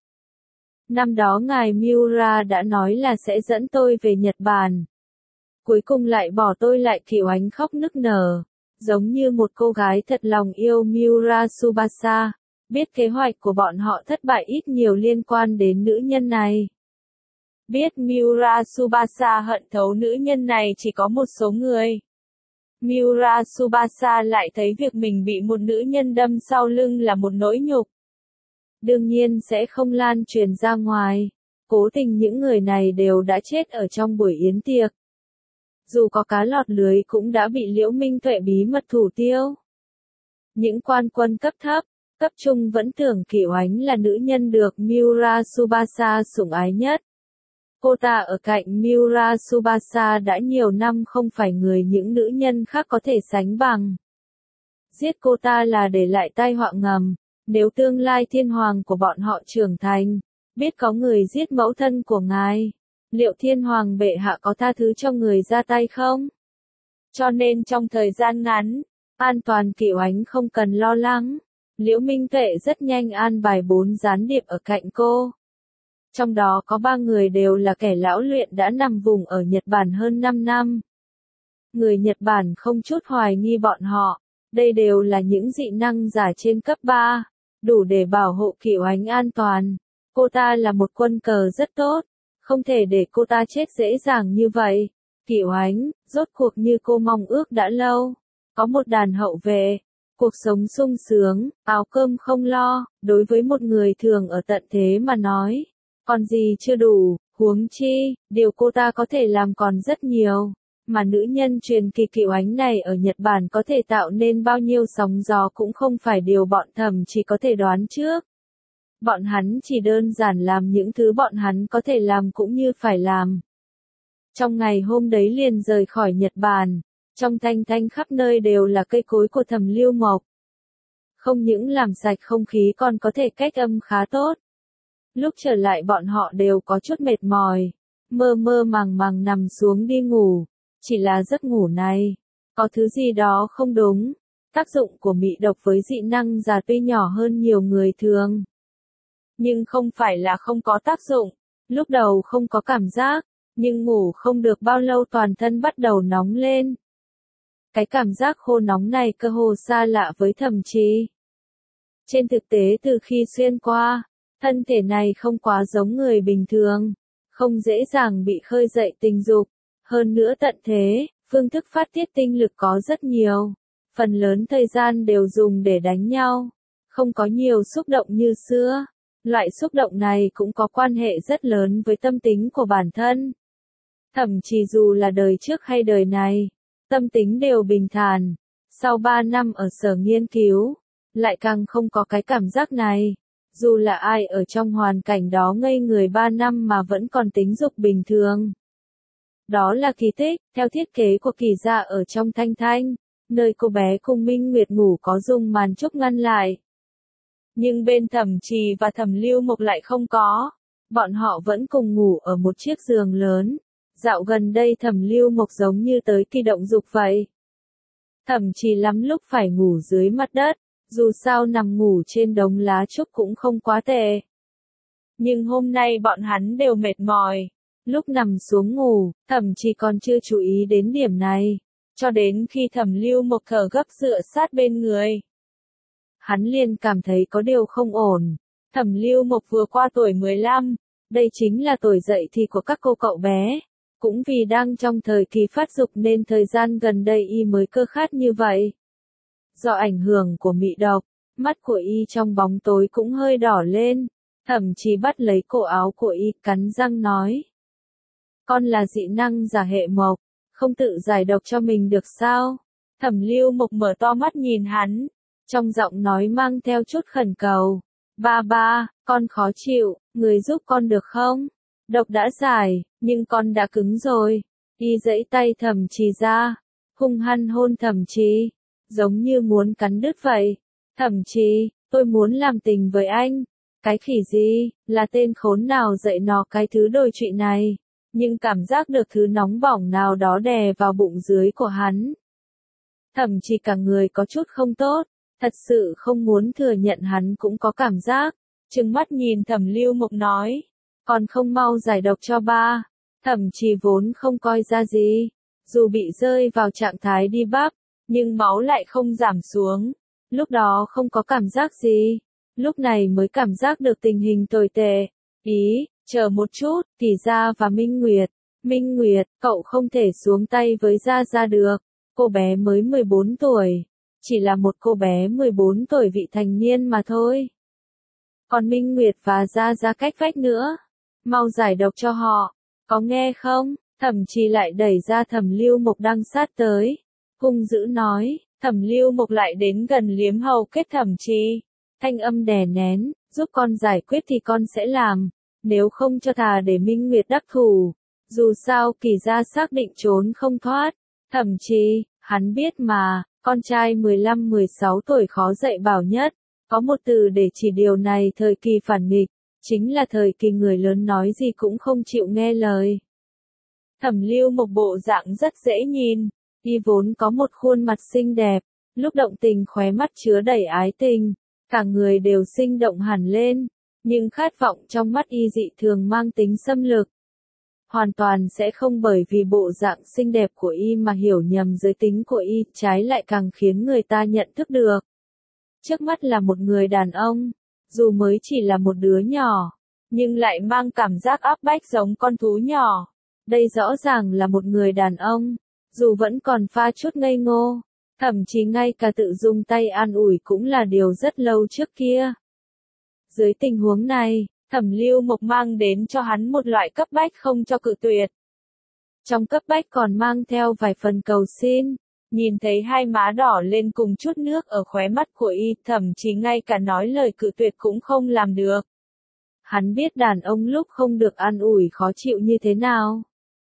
Năm đó ngài Miura đã nói là sẽ dẫn tôi về Nhật Bản. Cuối cùng lại bỏ tôi lại. Kiều Ánh khóc nức nở, giống như một cô gái thật lòng yêu Miura Tsubasa, biết kế hoạch của bọn họ thất bại ít nhiều liên quan đến nữ nhân này. Biết Miura Tsubasa hận thấu nữ nhân này chỉ có một số người. Miura Tsubasa lại thấy việc mình bị một nữ nhân đâm sau lưng là một nỗi nhục. Đương nhiên sẽ không lan truyền ra ngoài. Cố tình những người này đều đã chết ở trong buổi yến tiệc. Dù có cá lọt lưới cũng đã bị Liễu Minh Tuệ bí mật thủ tiêu. Những quan quân cấp thấp, cấp trung vẫn tưởng Kiều Ánh là nữ nhân được Miura Tsubasa sủng ái nhất. Cô ta ở cạnh Miura Tsubasa đã nhiều năm không phải người những nữ nhân khác có thể sánh bằng. Giết cô ta là để lại tai họa ngầm, nếu tương lai thiên hoàng của bọn họ trưởng thành, biết có người giết mẫu thân của ngài, liệu thiên hoàng bệ hạ có tha thứ cho người ra tay không? Cho nên trong thời gian ngắn, an toàn Kiều Ánh không cần lo lắng. Liễu Minh Tuệ rất nhanh an bài bốn gián điệp ở cạnh cô. Trong đó có ba người đều là kẻ lão luyện đã nằm vùng ở Nhật Bản hơn năm năm. Người Nhật Bản không chút hoài nghi bọn họ, đây đều là những dị năng giả trên cấp ba, đủ để bảo hộ Kiều Ánh an toàn. Cô ta là một quân cờ rất tốt, không thể để cô ta chết dễ dàng như vậy. Kiều Ánh, rốt cuộc như cô mong ước đã lâu, có một đàn hậu vệ, cuộc sống sung sướng, áo cơm không lo, đối với một người thường ở tận thế mà nói, còn gì chưa đủ, huống chi, điều cô ta có thể làm còn rất nhiều, mà nữ nhân truyền kỳ Kiều Ánh này ở Nhật Bản có thể tạo nên bao nhiêu sóng gió cũng không phải điều bọn Thẩm chỉ có thể đoán trước. Bọn hắn chỉ đơn giản làm những thứ bọn hắn có thể làm cũng như phải làm. Trong ngày hôm đấy liền rời khỏi Nhật Bản, trong thanh thanh khắp nơi đều là cây cối của Thẩm Lưu Mộc. Không những làm sạch không khí còn có thể cách âm khá tốt. Lúc trở lại bọn họ đều có chút mệt mỏi, mơ mơ màng màng nằm xuống đi ngủ. Chỉ là giấc ngủ này, có thứ gì đó không đúng. Tác dụng của mị độc với dị năng giả tuy nhỏ hơn nhiều người thường, nhưng không phải là không có tác dụng. Lúc đầu không có cảm giác, nhưng ngủ không được bao lâu toàn thân bắt đầu nóng lên. Cái cảm giác khô nóng này cơ hồ xa lạ với Thẩm Trì. Trên thực tế từ khi xuyên qua, thân thể này không quá giống người bình thường, không dễ dàng bị khơi dậy tình dục. Hơn nữa tận thế, phương thức phát tiết tinh lực có rất nhiều. Phần lớn thời gian đều dùng để đánh nhau. Không có nhiều xúc động như xưa. Loại xúc động này cũng có quan hệ rất lớn với tâm tính của bản thân. Thậm chí dù là đời trước hay đời này, tâm tính đều bình thản. Sau ba năm ở sở nghiên cứu, lại càng không có cái cảm giác này. Dù là ai ở trong hoàn cảnh đó ngây người ba năm mà vẫn còn tính dục bình thường. Đó là kỳ tích, theo thiết kế của Kỳ gia ở trong Thanh Thanh, nơi cô bé cùng Minh Nguyệt ngủ có dùng màn trúc ngăn lại. Nhưng bên Thẩm Trì và Thẩm Lưu Mộc lại không có. Bọn họ vẫn cùng ngủ ở một chiếc giường lớn. Dạo gần đây Thẩm Lưu Mộc giống như tới kỳ động dục vậy. Thẩm Trì lắm lúc phải ngủ dưới mặt đất, dù sao nằm ngủ trên đống lá trúc cũng không quá tệ. Nhưng hôm nay bọn hắn đều mệt mỏi. Lúc nằm xuống ngủ, Thẩm Trì còn chưa chú ý đến điểm này, cho đến khi Thẩm Lưu Mộc thở gấp dựa sát bên người. Hắn liền cảm thấy có điều không ổn. Thẩm Lưu Mộc vừa qua tuổi mười lăm, đây chính là tuổi dậy thì của các cô cậu bé. Cũng vì đang trong thời kỳ phát dục nên thời gian gần đây y mới cơ khát như vậy. Do ảnh hưởng của mị độc, mắt của y trong bóng tối cũng hơi đỏ lên, thậm chí bắt lấy cổ áo của y, cắn răng nói. Con là dị năng giả hệ mộc, không tự giải độc cho mình được sao? Thẩm Lưu Mộc mở to mắt nhìn hắn, trong giọng nói mang theo chút khẩn cầu. Ba ba, con khó chịu, người giúp con được không? Độc đã giải, nhưng con đã cứng rồi. Y giãy tay Thẩm Trì ra, hung hăng hôn Thẩm Trì, giống như muốn cắn đứt vậy. Thẩm Trì, tôi muốn làm tình với anh. Cái khỉ gì, là tên khốn nào dạy nó cái thứ đồi trụy này? Nhưng cảm giác được thứ nóng bỏng nào đó đè vào bụng dưới của hắn. Thậm chí cả người có chút không tốt, thật sự không muốn thừa nhận hắn cũng có cảm giác. Trừng mắt nhìn Thẩm Lưu Mộc nói, còn không mau giải độc cho ba. Thẩm Trì vốn không coi ra gì, dù bị rơi vào trạng thái đi bắp, nhưng máu lại không giảm xuống. Lúc đó không có cảm giác gì, lúc này mới cảm giác được tình hình tồi tệ. Ý, chờ một chút, Kỳ Gia và Minh Nguyệt. Minh Nguyệt, cậu không thể xuống tay với Gia Gia được. Cô bé mới mười bốn tuổi, chỉ là một cô bé mười bốn tuổi vị thành niên mà thôi. Còn Minh Nguyệt và Gia Gia cách vách nữa, mau giải độc cho họ, có nghe không? Thẩm Trì lại đẩy ra Thẩm Lưu Mộc đang sát tới, hung dữ nói. Thẩm Lưu Mộc lại đến gần liếm hầu kết Thẩm Trì, thanh âm đè nén, giúp con giải quyết thì con sẽ làm, nếu không cho thà để Minh Nguyệt đắc thủ. Dù sao Kỳ Gia xác định trốn không thoát. Thẩm Trì, hắn biết mà, con trai mười lăm mười sáu tuổi khó dạy bảo nhất, có một từ để chỉ điều này, thời kỳ phản nghịch, chính là thời kỳ người lớn nói gì cũng không chịu nghe lời. Thẩm Lưu Mộc bộ dạng rất dễ nhìn, y vốn có một khuôn mặt xinh đẹp, lúc động tình khóe mắt chứa đầy ái tình, cả người đều sinh động hẳn lên, nhưng khát vọng trong mắt y dị thường mang tính xâm lược. Hoàn toàn sẽ không bởi vì bộ dạng xinh đẹp của y mà hiểu nhầm giới tính của y, trái lại càng khiến người ta nhận thức được. Trước mắt là một người đàn ông, dù mới chỉ là một đứa nhỏ, nhưng lại mang cảm giác áp bách giống con thú nhỏ. Đây rõ ràng là một người đàn ông, dù vẫn còn pha chút ngây ngô, thậm chí ngay cả tự dùng tay an ủi cũng là điều rất lâu trước kia. Dưới tình huống này, Thẩm Lưu Mộc mang đến cho hắn một loại cấp bách không cho cự tuyệt. Trong cấp bách còn mang theo vài phần cầu xin, nhìn thấy hai má đỏ lên cùng chút nước ở khóe mắt của y, thậm chí ngay cả nói lời cự tuyệt cũng không làm được. Hắn biết đàn ông lúc không được an ủi khó chịu như thế nào.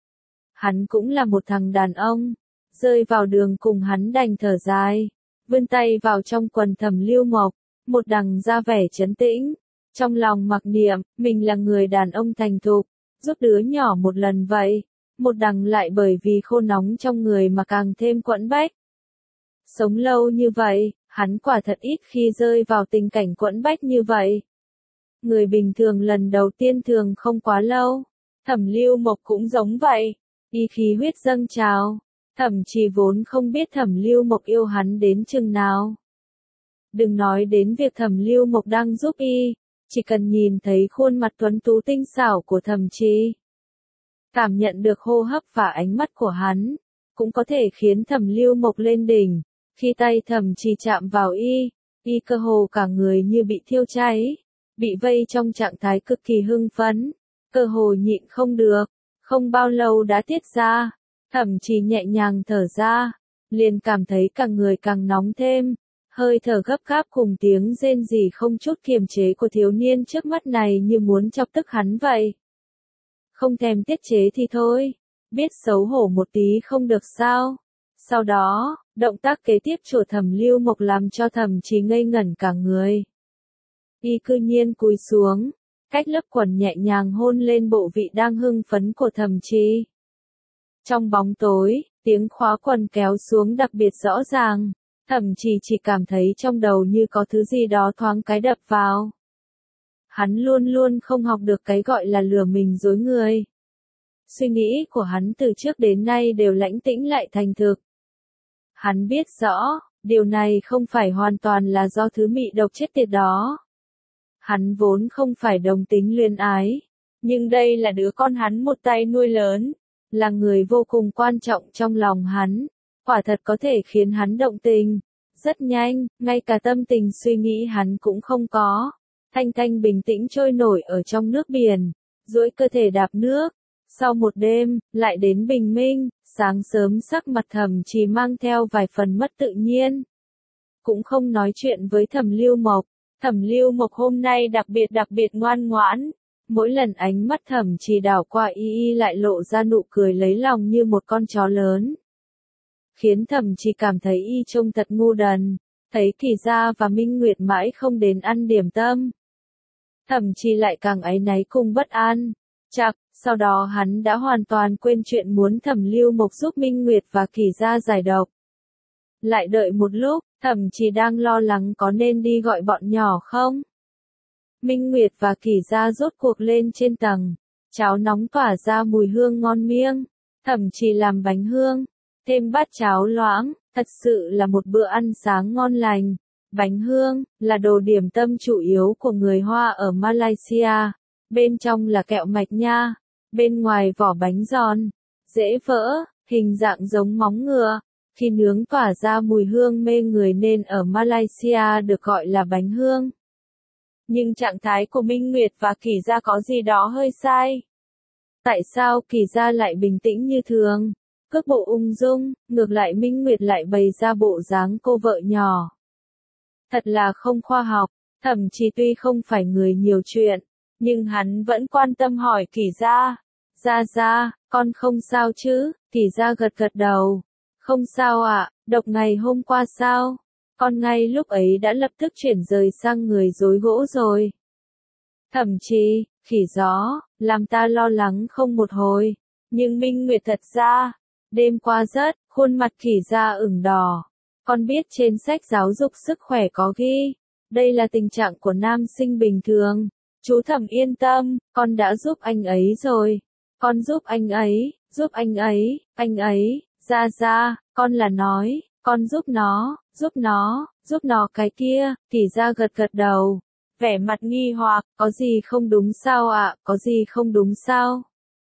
Hắn cũng là một thằng đàn ông, rơi vào đường cùng hắn đành thở dài, vươn tay vào trong quần Thẩm Lưu Mộc, một đằng ra vẻ trấn tĩnh. Trong lòng mặc niệm, mình là người đàn ông thành thục, giúp đứa nhỏ một lần vậy, một đằng lại bởi vì khô nóng trong người mà càng thêm quẫn bách. Sống lâu như vậy, hắn quả thật ít khi rơi vào tình cảnh quẫn bách như vậy. Người bình thường lần đầu tiên thường không quá lâu, Thẩm Lưu Mộc cũng giống vậy, y khí huyết dâng trào, thậm chí vốn không biết Thẩm Lưu Mộc yêu hắn đến chừng nào. Đừng nói đến việc Thẩm Lưu Mộc đang giúp y. Chỉ cần nhìn thấy khuôn mặt tuấn tú tinh xảo của Thẩm Trì, cảm nhận được hô hấp và ánh mắt của hắn, cũng có thể khiến Thẩm Lưu Mộc lên đỉnh. Khi tay Thẩm Trì chạm vào y, y cơ hồ cả người như bị thiêu cháy, bị vây trong trạng thái cực kỳ hưng phấn, cơ hồ nhịn không được, không bao lâu đã tiết ra. Thẩm Trì nhẹ nhàng thở ra, liền cảm thấy cả người càng nóng thêm. Hơi thở gấp gáp cùng tiếng rên rỉ không chút kiềm chế của thiếu niên trước mắt này như muốn chọc tức hắn vậy. Không thèm tiết chế thì thôi, biết xấu hổ một tí không được sao. Sau đó, động tác kế tiếp của Thẩm Lưu Mộc làm cho Thẩm Trì ngây ngẩn cả người. Y cư nhiên cúi xuống, cách lớp quần nhẹ nhàng hôn lên bộ vị đang hưng phấn của Thẩm Trì. Trong bóng tối, tiếng khóa quần kéo xuống đặc biệt rõ ràng. Thẩm Trì chỉ cảm thấy trong đầu như có thứ gì đó thoáng cái đập vào. Hắn luôn luôn không học được cái gọi là lừa mình dối người. Suy nghĩ của hắn từ trước đến nay đều lãnh tĩnh lại thành thực. Hắn biết rõ, điều này không phải hoàn toàn là do thứ mị độc chết tiệt đó. Hắn vốn không phải đồng tính luyến ái, nhưng đây là đứa con hắn một tay nuôi lớn, là người vô cùng quan trọng trong lòng hắn. Quả thật có thể khiến hắn động tình, Rất nhanh, ngay cả tâm tình suy nghĩ hắn cũng không có. Thanh Thanh bình tĩnh trôi nổi ở trong nước biển, duỗi cơ thể đạp nước. Sau một đêm, lại đến bình minh, sáng sớm sắc mặt Thẩm Trì mang theo vài phần mất tự nhiên. Cũng không nói chuyện với Thẩm Lưu Mộc. Thẩm Lưu Mộc hôm nay đặc biệt đặc biệt ngoan ngoãn. Mỗi lần ánh mắt Thẩm Trì đảo qua y y lại lộ ra nụ cười lấy lòng như một con chó lớn. Khiến Thẩm Trì cảm thấy y trông thật ngu đần. Thấy Kỳ Gia và Minh Nguyệt mãi không đến ăn điểm tâm. Thẩm Trì lại càng áy náy cùng bất an. Chắc, sau đó hắn đã hoàn toàn quên chuyện muốn Thẩm Lưu Mộc giúp Minh Nguyệt và Kỳ Gia giải độc. Lại đợi một lúc, Thẩm Trì đang lo lắng có nên đi gọi bọn nhỏ không? Minh Nguyệt và Kỳ Gia rốt cuộc lên trên tầng. Cháo nóng tỏa ra mùi hương ngon miêng. Thẩm Trì làm bánh hương, thêm bát cháo loãng, thật sự là một bữa ăn sáng ngon lành. Bánh hương là đồ điểm tâm chủ yếu của người Hoa ở Malaysia. Bên trong là kẹo mạch nha, bên ngoài vỏ bánh giòn, dễ vỡ, hình dạng giống móng ngựa. Khi nướng tỏa ra mùi hương mê người nên ở Malaysia được gọi là bánh hương. Nhưng trạng thái của Minh Nguyệt và Kỳ Gia có gì đó hơi sai. Tại sao Kỳ Gia lại bình tĩnh như thường, cước bộ ung dung, ngược lại Minh Nguyệt lại bày ra bộ dáng cô vợ nhỏ. Thật là không khoa học. Thẩm Trì tuy không phải người nhiều chuyện, nhưng hắn vẫn quan tâm hỏi Kỳ Gia. Gia Gia, con không sao chứ? Kỳ Gia gật gật đầu. Không sao ạ, à, độc ngày hôm qua sao? Con ngay lúc ấy đã lập tức chuyển rời sang người rối gỗ rồi. Thẩm Trì, khỉ gió, làm ta lo lắng không một hồi. Nhưng Minh Nguyệt thật ra, đêm qua rất, khuôn mặt Kỳ Gia ửng đỏ. Con biết trên sách giáo dục sức khỏe có ghi, đây là tình trạng của nam sinh bình thường. Chú Thẩm yên tâm, con đã giúp anh ấy rồi. Con giúp anh ấy, giúp anh ấy, anh ấy, Gia Gia, con là nói, con giúp nó, giúp nó, giúp nó cái kia. Kỳ Gia gật gật đầu, vẻ mặt nghi hoặc, có gì không đúng sao ạ, à? Có gì không đúng sao?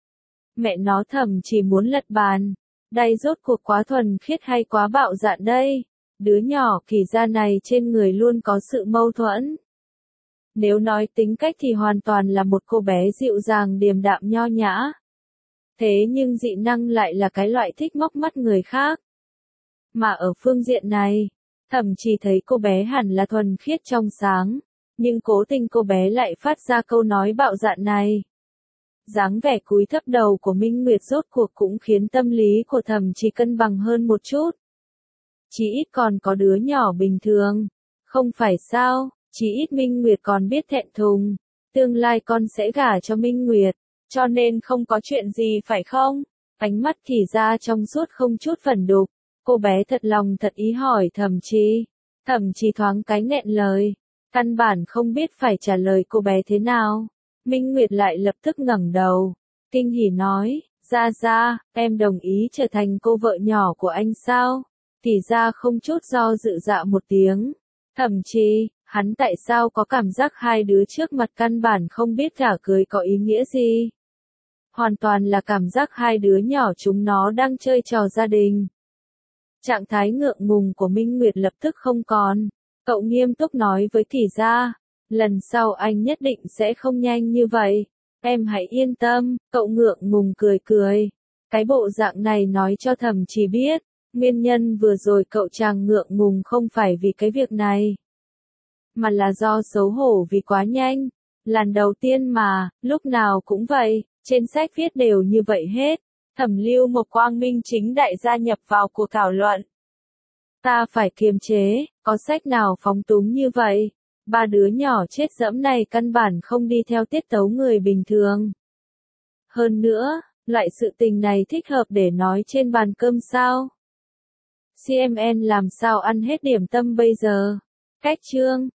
Mẹ nó Thẩm chỉ muốn lật bàn. Đây rốt cuộc quá thuần khiết hay quá bạo dạn đây? Đứa nhỏ Kỳ Gia này trên người luôn có sự mâu thuẫn. Nếu nói tính cách thì hoàn toàn là một cô bé dịu dàng điềm đạm nho nhã. Thế nhưng dị năng lại là cái loại thích móc mắt người khác. Mà ở phương diện này, Thẩm chỉ thấy cô bé hẳn là thuần khiết trong sáng, nhưng cố tình cô bé lại phát ra câu nói bạo dạn này. Dáng vẻ cúi thấp đầu của Minh Nguyệt rốt cuộc cũng khiến tâm lý của Thẩm chỉ cân bằng hơn một chút. Chỉ ít còn có đứa nhỏ bình thường, không phải sao, chỉ ít Minh Nguyệt còn biết thẹn thùng, tương lai con sẽ gả cho Minh Nguyệt, cho nên không có chuyện gì phải không? Ánh mắt Kỳ Gia trong suốt không chút phẩn đục, cô bé thật lòng thật ý hỏi Thẩm Trì. Thẩm Trì thoáng cái nghẹn lời, căn bản không biết phải trả lời cô bé thế nào. Minh Nguyệt lại lập tức ngẩng đầu, kinh hỉ nói, Gia Gia, em đồng ý trở thành cô vợ nhỏ của anh sao? Kỳ Gia không chút do dự dạ một tiếng. Thẩm Trì, hắn tại sao có cảm giác hai đứa trước mặt căn bản không biết gả cưới có ý nghĩa gì? Hoàn toàn là cảm giác hai đứa nhỏ chúng nó đang chơi trò gia đình. Trạng thái ngượng ngùng của Minh Nguyệt lập tức không còn. Cậu nghiêm túc nói với Kỳ Gia, lần sau anh nhất định sẽ không nhanh như vậy. Em hãy yên tâm, cậu ngượng ngùng cười cười. Cái bộ dạng này nói cho Thẩm Trì biết, nguyên nhân vừa rồi cậu chàng ngượng ngùng không phải vì cái việc này, mà là do xấu hổ vì quá nhanh. Lần đầu tiên mà, lúc nào cũng vậy, trên sách viết đều như vậy hết. Thẩm Lưu Mộc quang minh chính đại gia nhập vào cuộc thảo luận. Ta phải kiềm chế, có sách nào phóng túng như vậy? Ba đứa nhỏ chết dẫm này căn bản không đi theo tiết tấu người bình thường. Hơn nữa, loại sự tình này thích hợp để nói trên bàn cơm sao? xê em en làm sao ăn hết điểm tâm bây giờ? Cách chương